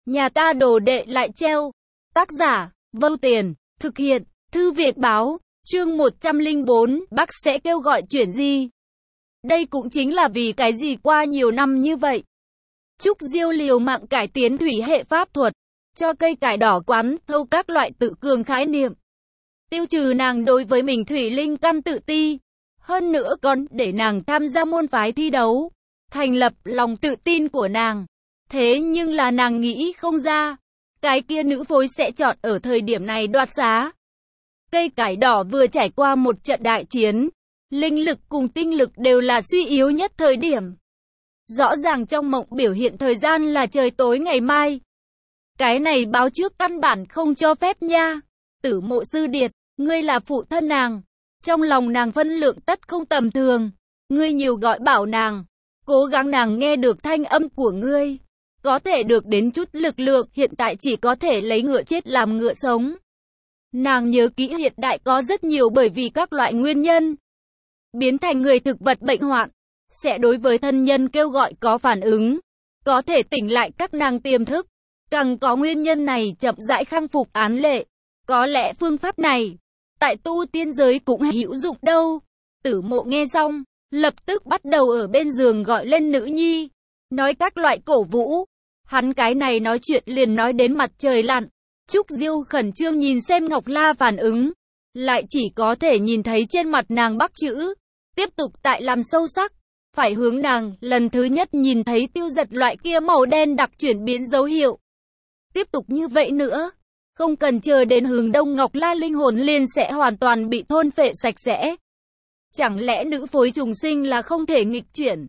Nhà ta đồ đệ lại treo. Tác giả, Vâu Tiền, thực hiện, Thư viện báo, chương 104, Bác sẽ kêu gọi chuyện gì? Đây cũng chính là vì cái gì qua nhiều năm như vậy. Trúc Diêu liều mạng cải tiến thủy hệ pháp thuật, cho cây cải đỏ quán thâu các loại tự cường khái niệm. Tiêu trừ nàng đối với mình thủy linh căn tự ti. Hơn nữa còn để nàng tham gia môn phái thi đấu, thành lập lòng tự tin của nàng. Thế nhưng là nàng nghĩ không ra, cái kia nữ phối sẽ chọn ở thời điểm này đoạt xá. Cây cải đỏ vừa trải qua một trận đại chiến, linh lực cùng tinh lực đều là suy yếu nhất thời điểm. Rõ ràng trong mộng biểu hiện thời gian là trời tối ngày mai. Cái này báo trước căn bản không cho phép nha. Tử Mộ sư điệt, ngươi là phụ thân nàng. Trong lòng nàng phân lượng tất không tầm thường. Ngươi nhiều gọi bảo nàng, cố gắng nàng nghe được thanh âm của ngươi. Có thể được đến chút lực lượng, hiện tại chỉ có thể lấy ngựa chết làm ngựa sống. Nàng nhớ kỹ hiện đại có rất nhiều bởi vì các loại nguyên nhân biến thành người thực vật bệnh hoạn, sẽ đối với thân nhân kêu gọi có phản ứng, có thể tỉnh lại các nàng tiềm thức. Càng có nguyên nhân này chậm rãi khang phục án lệ. Có lẽ phương pháp này tại tu tiên giới cũng hữu dụng đâu. Tử Mộ nghe xong, lập tức bắt đầu ở bên giường gọi lên nữ nhi, nói các loại cổ vũ. Hắn cái này nói chuyện liền nói đến mặt trời lặn. Trúc Diêu khẩn trương nhìn xem Ngọc La phản ứng, lại chỉ có thể nhìn thấy trên mặt nàng bắc chữ. Tiếp tục tại làm sâu sắc, phải hướng nàng lần thứ nhất nhìn thấy tiêu giật loại kia màu đen đặc chuyển biến dấu hiệu. Tiếp tục như vậy nữa, không cần chờ đến hướng đông Ngọc La linh hồn liền sẽ hoàn toàn bị thôn phệ sạch sẽ. Chẳng lẽ nữ phối trùng sinh là không thể nghịch chuyển?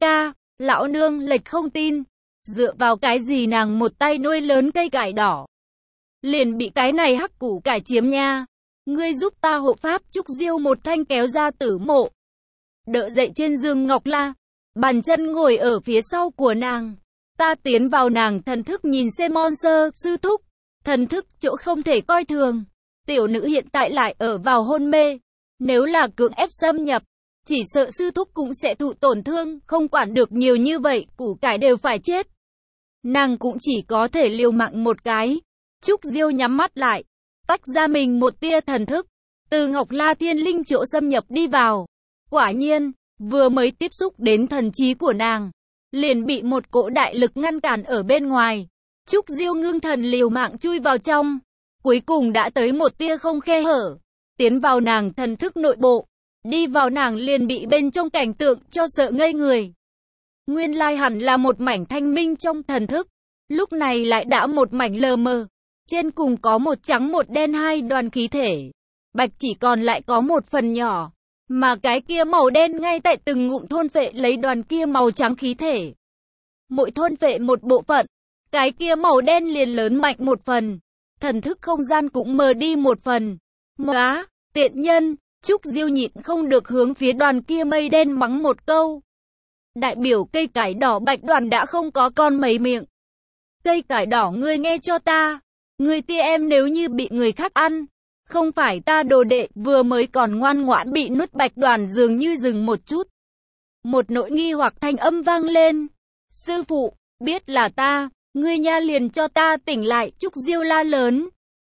Lão nương lệch không tin. Dựa vào cái gì nàng một tay nuôi lớn cây cải đỏ, liền bị cái này hắc củ cải chiếm nha. Ngươi giúp ta hộ pháp. Trúc Diêu một thanh kéo ra Tử Mộ, đỡ dậy trên giường Ngọc La, bàn chân ngồi ở phía sau của nàng. Ta tiến vào nàng thần thức nhìn xem sư thúc, thần thức chỗ không thể coi thường. Tiểu nữ hiện tại lại ở vào hôn mê, nếu là cưỡng ép xâm nhập, chỉ sợ sư thúc cũng sẽ thụ tổn thương, không quản được nhiều như vậy, củ cải đều phải chết. Nàng cũng chỉ có thể liều mạng một cái. Trúc Diêu nhắm mắt lại, tách ra mình một tia thần thức, từ Ngọc La thiên linh chỗ xâm nhập đi vào. Quả nhiên, vừa mới tiếp xúc đến thần trí của nàng, liền bị một cỗ đại lực ngăn cản ở bên ngoài. Trúc Diêu ngưng thần liều mạng chui vào trong, cuối cùng đã tới một tia không khe hở, tiến vào nàng thần thức nội bộ. Đi vào nàng liền bị bên trong cảnh tượng cho sợ ngây người. Nguyên lai hẳn là một mảnh thanh minh trong thần thức, lúc này lại đã một mảnh lờ mờ. Trên cùng có một trắng một đen hai đoàn khí thể, bạch chỉ còn lại có một phần nhỏ, mà cái kia màu đen ngay tại từng ngụm thôn phệ lấy đoàn kia màu trắng khí thể. Mỗi thôn phệ một bộ phận, cái kia màu đen liền lớn mạnh một phần, thần thức không gian cũng mờ đi một phần. Móa, tiện nhân! Trúc Diêu nhịn không được hướng phía đoàn kia mây đen mắng một câu. Đại biểu cây cải đỏ bạch đoàn đã không có con mấy miệng. Cây cải đỏ ngươi nghe cho ta, ngươi tia em nếu như bị người khác ăn, không phải ta đồ đệ vừa mới còn ngoan ngoãn bị nuốt. Bạch đoàn dường như dừng một chút. Một nỗi nghi hoặc thanh âm vang lên. Sư phụ, biết là ta, ngươi nha liền cho ta tỉnh lại. Trúc Diêu la lớn.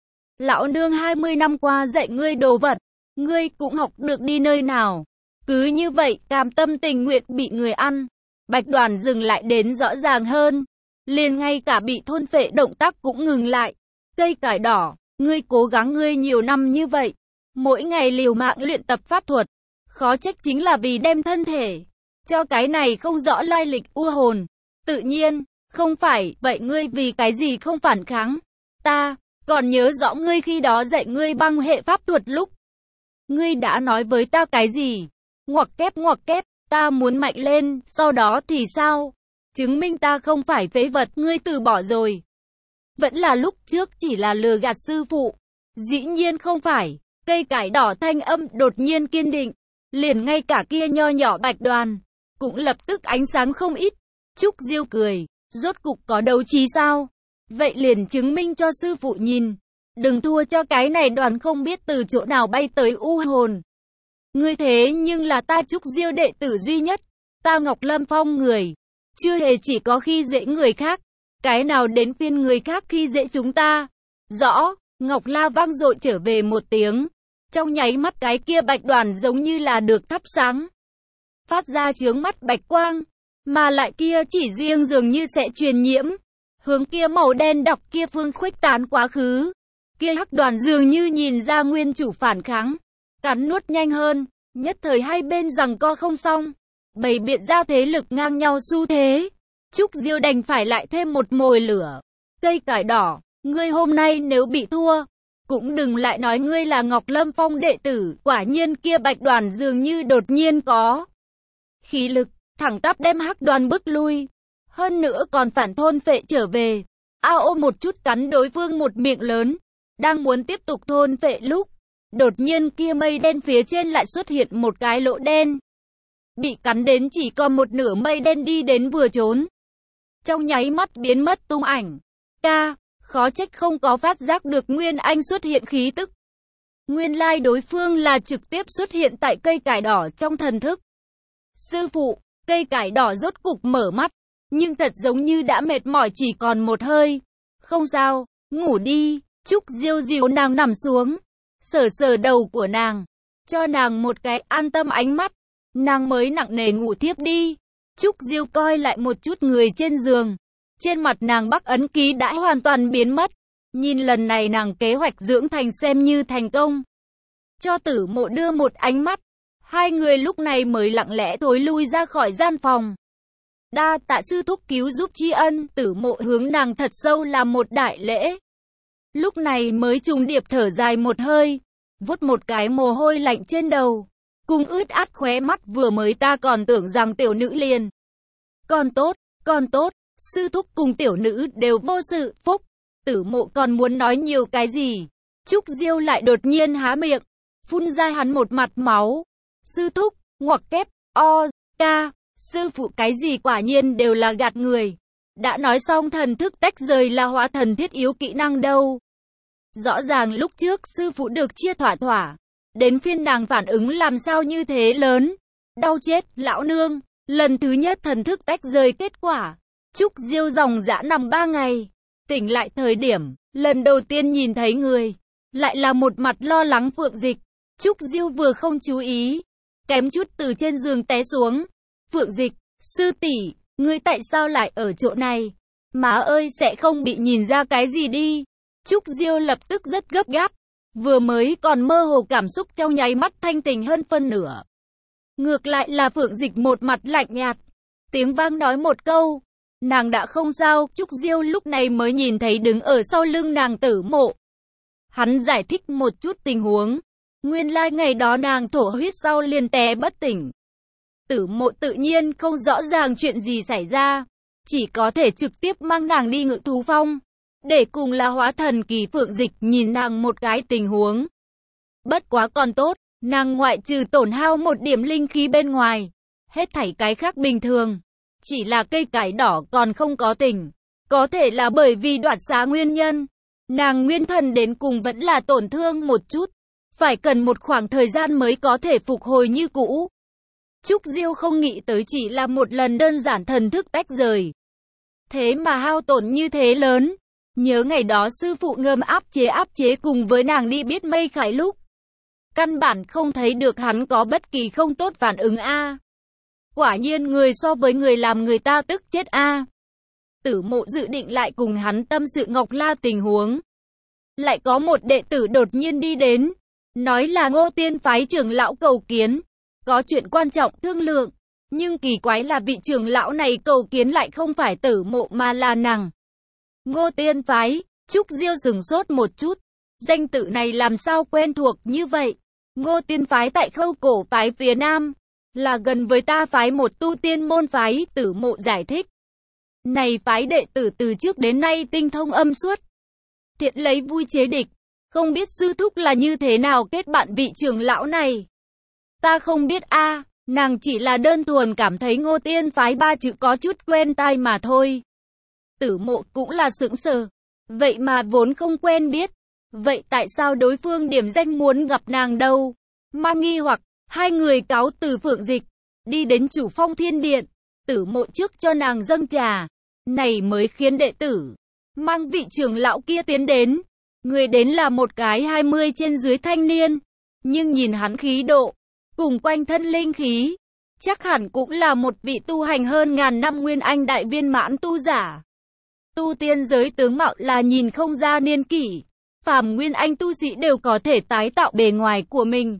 Lão nương 20 năm qua dạy ngươi đồ vật, ngươi cũng học được đi nơi nào. Cứ như vậy, cam tâm tình nguyện bị người ăn. Bạch đoàn dừng lại đến rõ ràng hơn. Liền ngay cả bị thôn phệ động tác cũng ngừng lại. Cây cải đỏ, ngươi cố gắng ngươi nhiều năm như vậy, mỗi ngày liều mạng luyện tập pháp thuật, khó trách chính là vì đem thân thể cho cái này không rõ lai lịch u hồn. Tự nhiên, không phải, vậy ngươi vì cái gì không phản kháng? Ta còn nhớ rõ ngươi khi đó dạy ngươi băng hệ pháp thuật lúc. Ngươi đã nói với ta cái gì? Ngoặc kép, ta muốn mạnh lên, sau đó thì sao? Chứng minh ta không phải phế vật, ngươi từ bỏ rồi. Vẫn là lúc trước chỉ là lừa gạt sư phụ. Dĩ nhiên không phải. Cây cải đỏ thanh âm đột nhiên kiên định. Liền ngay cả kia nho nhỏ bạch đoàn cũng lập tức ánh sáng không ít. Trúc Diêu cười. Rốt cục có đấu trí sao? Vậy liền chứng minh cho sư phụ nhìn. Đừng thua cho cái này đoàn không biết từ chỗ nào bay tới u hồn. Ngươi thế nhưng là ta Trúc Diêu đệ tử duy nhất. Ta Ngọc Lâm Phong người chưa hề chỉ có khi dễ người khác. Cái nào đến phiên người khác khi dễ chúng ta? Rõ, Ngọc La vang dội trở về một tiếng. Trong nháy mắt cái kia bạch đoàn giống như là được thắp sáng. Phát ra chướng mắt bạch quang. Mà lại kia chỉ riêng dường như sẽ truyền nhiễm. Hướng kia màu đen đọc kia phương khuếch tán quá khứ. Kia hắc đoàn dường như nhìn ra nguyên chủ phản kháng. Cắn nuốt nhanh hơn. Nhất thời hai bên giằng co không xong. Bày biện ra thế lực ngang nhau xu thế. Trúc Diêu đành phải lại thêm một mồi lửa. Cây cải đỏ, ngươi hôm nay nếu bị thua, cũng đừng lại nói ngươi là Ngọc Lâm Phong đệ tử. Quả nhiên kia bạch đoàn dường như đột nhiên có khí lực, thẳng tắp đem hắc đoàn bức lui. Hơn nữa còn phản thôn phệ trở về. Ao một chút cắn đối phương một miệng lớn. Đang muốn tiếp tục thôn phệ lúc, đột nhiên kia mây đen phía trên lại xuất hiện một cái lỗ đen. Bị cắn đến chỉ còn một nửa mây đen đi đến vừa trốn. Trong nháy mắt biến mất tung ảnh. Khó trách không có phát giác được Nguyên Anh xuất hiện khí tức. Nguyên lai đối phương là trực tiếp xuất hiện tại cây cải đỏ trong thần thức. Sư phụ, cây cải đỏ rốt cục mở mắt, nhưng thật giống như đã mệt mỏi chỉ còn một hơi. Không sao, ngủ đi. Trúc Diêu dìu nàng nằm xuống, sờ sờ đầu của nàng, cho nàng một cái an tâm ánh mắt. Nàng mới nặng nề ngủ tiếp đi. Trúc Diêu coi lại một chút người trên giường. Trên mặt nàng Bắc ấn ký đã hoàn toàn biến mất. Nhìn lần này nàng kế hoạch dưỡng thành xem như thành công. Cho Tử Mộ đưa một ánh mắt. Hai người lúc này mới lặng lẽ thối lui ra khỏi gian phòng. Đa tạ sư thúc cứu giúp tri ân. Tử Mộ hướng nàng thật sâu làm một đại lễ. Lúc này mới trùng điệp thở dài một hơi. Vuốt một cái mồ hôi lạnh trên đầu. Cùng ướt át khóe mắt vừa mới ta còn tưởng rằng tiểu nữ liền. Còn tốt, sư thúc cùng tiểu nữ đều vô sự, phúc. Tử Mộ còn muốn nói nhiều cái gì. Trúc Diêu lại đột nhiên há miệng, phun ra hắn một mặt máu. Sư thúc, ngoặc kép, sư phụ cái gì quả nhiên đều là gạt người. Đã nói xong thần thức tách rời là hóa thần thiết yếu kỹ năng đâu. Rõ ràng lúc trước sư phụ được chia thỏa. Đến phiên nàng phản ứng làm sao như thế lớn. Đau chết, lão nương. Lần thứ nhất thần thức tách rời kết quả. Trúc Diêu dòng dã nằm 3 ngày. Tỉnh lại thời điểm, lần đầu tiên nhìn thấy người. Lại là một mặt lo lắng Phượng Dịch. Trúc Diêu vừa không chú ý. Kém chút từ trên giường té xuống. Phượng Dịch, sư tỷ, ngươi tại sao lại ở chỗ này? Má ơi sẽ không bị nhìn ra cái gì đi. Trúc Diêu lập tức rất gấp gáp. Vừa mới còn mơ hồ cảm xúc trong nháy mắt thanh tỉnh hơn phân nửa. Ngược lại là Phượng Dịch một mặt lạnh nhạt. Tiếng vang nói một câu. Nàng đã không sao. Trúc Diêu lúc này mới nhìn thấy đứng ở sau lưng nàng Tử Mộ. Hắn giải thích một chút tình huống. Nguyên lai ngày đó nàng thổ huyết sau liền té bất tỉnh. Tử Mộ tự nhiên không rõ ràng chuyện gì xảy ra. Chỉ có thể trực tiếp mang nàng đi Ngự Thú Phong. Để cùng là hóa thần kỳ Phượng Dịch nhìn nàng một cái tình huống. Bất quá còn tốt, nàng ngoại trừ tổn hao một điểm linh khí bên ngoài. Hết thảy cái khác bình thường. Chỉ là cây cải đỏ còn không có tỉnh. Có thể là bởi vì đoạt xá nguyên nhân. Nàng nguyên thần đến cùng vẫn là tổn thương một chút. Phải cần một khoảng thời gian mới có thể phục hồi như cũ. Trúc Diêu không nghĩ tới chỉ là một lần đơn giản thần thức tách rời. Thế mà hao tổn như thế lớn. Nhớ ngày đó sư phụ ngầm áp chế cùng với nàng đi biết mây khải lúc. Căn bản không thấy được hắn có bất kỳ không tốt phản ứng a. Quả nhiên người so với người làm người ta tức chết a. Tử Mộ dự định lại cùng hắn tâm sự Ngọc La tình huống. Lại có một đệ tử đột nhiên đi đến. Nói là Ngô Tiên phái trưởng lão cầu kiến. Có chuyện quan trọng thương lượng. Nhưng kỳ quái là vị trưởng lão này cầu kiến lại không phải Tử Mộ mà là nàng. Ngô Tiên phái, Trúc Diêu sửng sốt một chút. Danh tự này làm sao quen thuộc như vậy? Ngô Tiên phái tại Khâu Cổ phái phía Nam. Là gần với ta phái một tu tiên môn phái. Tử Mộ giải thích. Này phái đệ tử từ trước đến nay tinh thông âm suốt. Thiện lấy vui chế địch. Không biết sư thúc là như thế nào kết bạn vị trưởng lão này. Ta không biết a, nàng chỉ là đơn thuần cảm thấy Ngô Tiên phái 3 chữ có chút quen tai mà thôi. Tử Mộ cũng là sững sờ. Vậy mà vốn không quen biết. Vậy tại sao đối phương điểm danh muốn gặp nàng đâu? Mang nghi hoặc, hai người cáo từ Phượng Dịch. Đi đến Chủ Phong Thiên Điện. Tử Mộ trước cho nàng dâng trà. này mới khiến đệ tử mang vị trưởng lão kia tiến đến. Người đến là một cái 20 trên dưới thanh niên, nhưng nhìn hắn khí độ, cùng quanh thân linh khí, chắc hẳn cũng là một vị tu hành hơn ngàn năm nguyên anh đại viên mãn tu giả. Tu tiên giới tướng mạo là nhìn không ra niên kỷ, phàm nguyên anh tu sĩ đều có thể tái tạo bề ngoài của mình.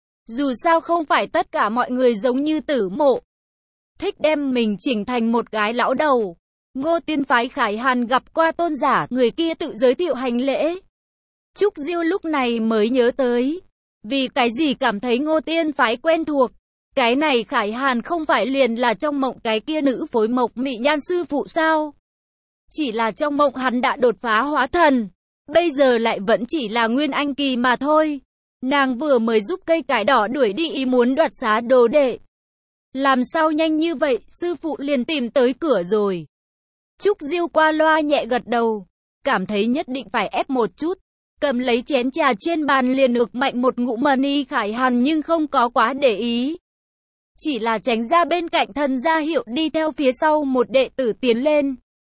Dù sao không phải tất cả mọi người giống như Tử Mộ, thích đem mình chỉnh thành một cái lão đầu. Ngô Tiên phái Khải Hàn gặp qua tôn giả, người kia tự giới thiệu hành lễ. Trúc Diêu lúc này mới nhớ tới, vì cái gì cảm thấy Ngô Tiên phái quen thuộc. Cái này Khải Hàn không phải liền là trong mộng cái kia nữ phối mộc mị nhan sư phụ sao? Chỉ là trong mộng hắn đã đột phá hóa thần, bây giờ lại vẫn chỉ là nguyên anh kỳ mà thôi. Nàng vừa mới giúp cây cải đỏ đuổi đi ý muốn đoạt xá đồ đệ. Làm sao nhanh như vậy, sư phụ liền tìm tới cửa rồi. Trúc Diêu qua loa nhẹ gật đầu, cảm thấy nhất định phải ép một chút. Cầm lấy chén trà trên bàn liền ực mạnh một ngụm mani Khải Hàn nhưng không có quá để ý. Chỉ là tránh ra bên cạnh thần ra hiệu đi theo phía sau một đệ tử tiến lên.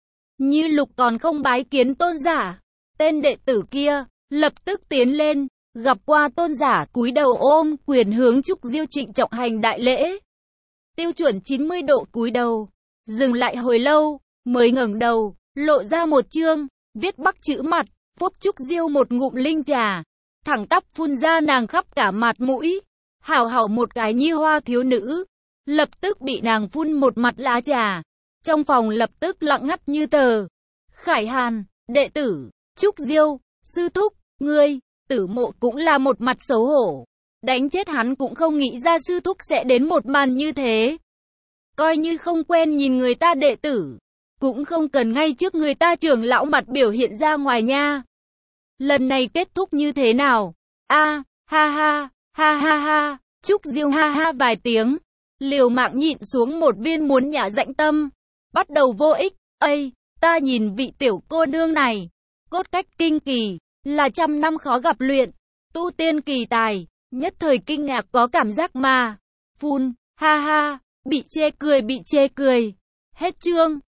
Như Lục còn không bái kiến tôn giả. Tên đệ tử kia, lập tức tiến lên, gặp qua tôn giả cúi đầu ôm quyền hướng Trúc Diêu trịnh trọng hành đại lễ. Tiêu chuẩn 90 độ cúi đầu, dừng lại hồi lâu, mới ngẩng đầu, lộ ra một chương, viết Bắc chữ mặt, phúc Trúc Diêu một ngụm linh trà, thẳng tắp phun ra nàng khắp cả mặt mũi. Hảo hảo một cái nhi hoa thiếu nữ, lập tức bị nàng phun một mặt lá trà. Trong phòng lập tức lặng ngắt như tờ. Khải Hàn, đệ tử, Trúc Diêu, sư thúc, ngươi, Tử Mộ cũng là một mặt xấu hổ. Đánh chết hắn cũng không nghĩ ra sư thúc sẽ đến một màn như thế. Coi như không quen nhìn người ta đệ tử, cũng không cần ngay trước người ta trưởng lão mặt biểu hiện ra ngoài nha. Lần này kết thúc như thế nào? A, ha ha, ha ha ha, Trúc Diêu ha ha vài tiếng, liều mạng nhịn xuống một viên muốn nhả dạnh tâm. Bắt đầu vô ích, ây, ta nhìn vị tiểu cô nương này, cốt cách kinh kỳ, là trăm năm khó gặp luyện, tu tiên kỳ tài, nhất thời kinh ngạc có cảm giác mà. Phun, ha ha, bị chê cười. Hết chương.